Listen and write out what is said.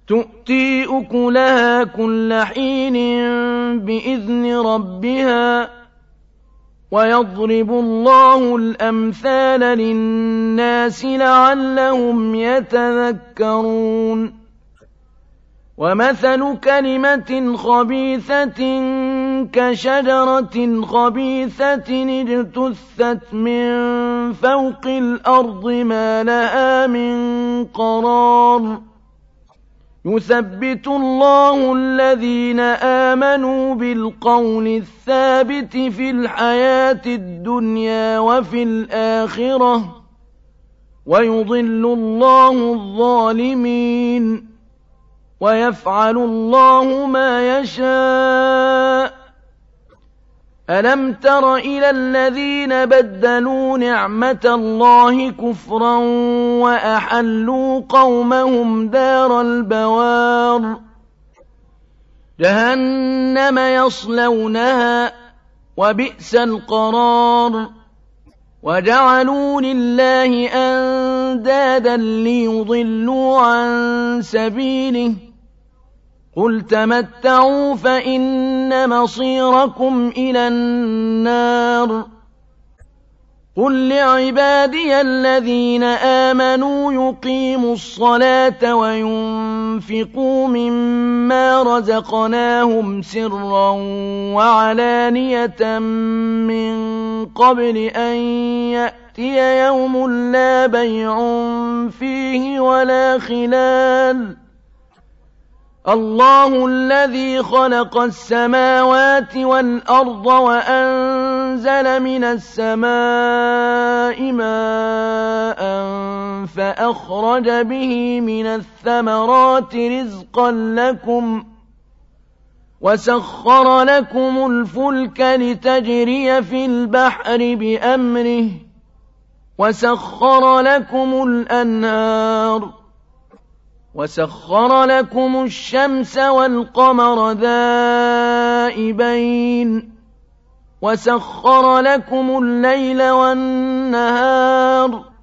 تُؤْتِي أُكُلَهَا كُلَّ حِينٍ بِإِذْنِ رَبِّهَا ۗ وَيَضْرِبُ اللَّهُ الْأَمْثَالَ لِلنَّاسِ لَعَلَّهُمْ يَتَذَكَّرُونَ وَمَثَلُ كَلِمَةٍ خَبِيثَةٍ كَشَجَرَةٍ خَبِيثَةٍ اجْتُثَّتْ مِن فَوْقِ الْأَرْضِ مَا لَهَا مِن قَرَارٍ يُثَبِّتُ اللَّهُ الَّذِينَ آمَنُوا بِالْقَوْلِ الثَّابِتِ فِي الْحَيَاةِ الدُّنْيَا وَفِي الْآخِرَةِ ۖ وَيُضِلُّ اللَّهُ الظَّالِمِينَ وَيَفْعَلُ اللَّهُ مَا يَشَاءُ. أَلَمْ تَرَ إِلَى الَّذِينَ بَدَّلُوا نِعْمَةَ اللَّهِ كُفْرًا وَأَحَلُّوا قَوْمَهُمْ دَارَ الْبَوَارِ جَهَنَّمَ يَصْلَوْنَهَا ۖ وَبِئْسَ الْقَرَارُ وَجَعَلُوا لِلَّهِ أَندَادًا لِّيُضِلُّوا عَن سَبِيلِهِ ۗ قُلْ تَمَتَّعُوا فَإِنَّ مَصِيرَكُمْ إِلَى النَّارِ قُل لِّعِبَادِيَ الَّذِينَ آمَنُوا يُقِيمُوا الصَّلَاةَ وَيُنفِقُوا مِمَّا رَزَقْنَاهُمْ سِرًّا وَعَلَانِيَةً مِّن قَبْلِ أَن يَأْتِيَ يَوْمٌ لَّا بَيْعٌ فِيهِ وَلَا خِلَالٌ اللَّهُ الَّذِي خَلَقَ السَّمَاوَاتِ وَالْأَرْضَ وَأَنزَلَ مِنَ السَّمَاءِ مَاءً فَأَخْرَجَ بِهِ مِنَ الثَّمَرَاتِ رِزْقًا لَّكُمْ وَسَخَّرَ لَكُمُ الْفُلْكَ لِتَجْرِيَ فِي الْبَحْرِ بِأَمْرِهِ وَسَخَّرَ لَكُمُ الْأَنْهَارَ وَسَخَّرَ لَكُمُ الشَّمْسَ وَالْقَمَرَ دَائِبَيْنِ وَسَخَّرَ لَكُمُ اللَّيْلَ وَالنَّهَارَ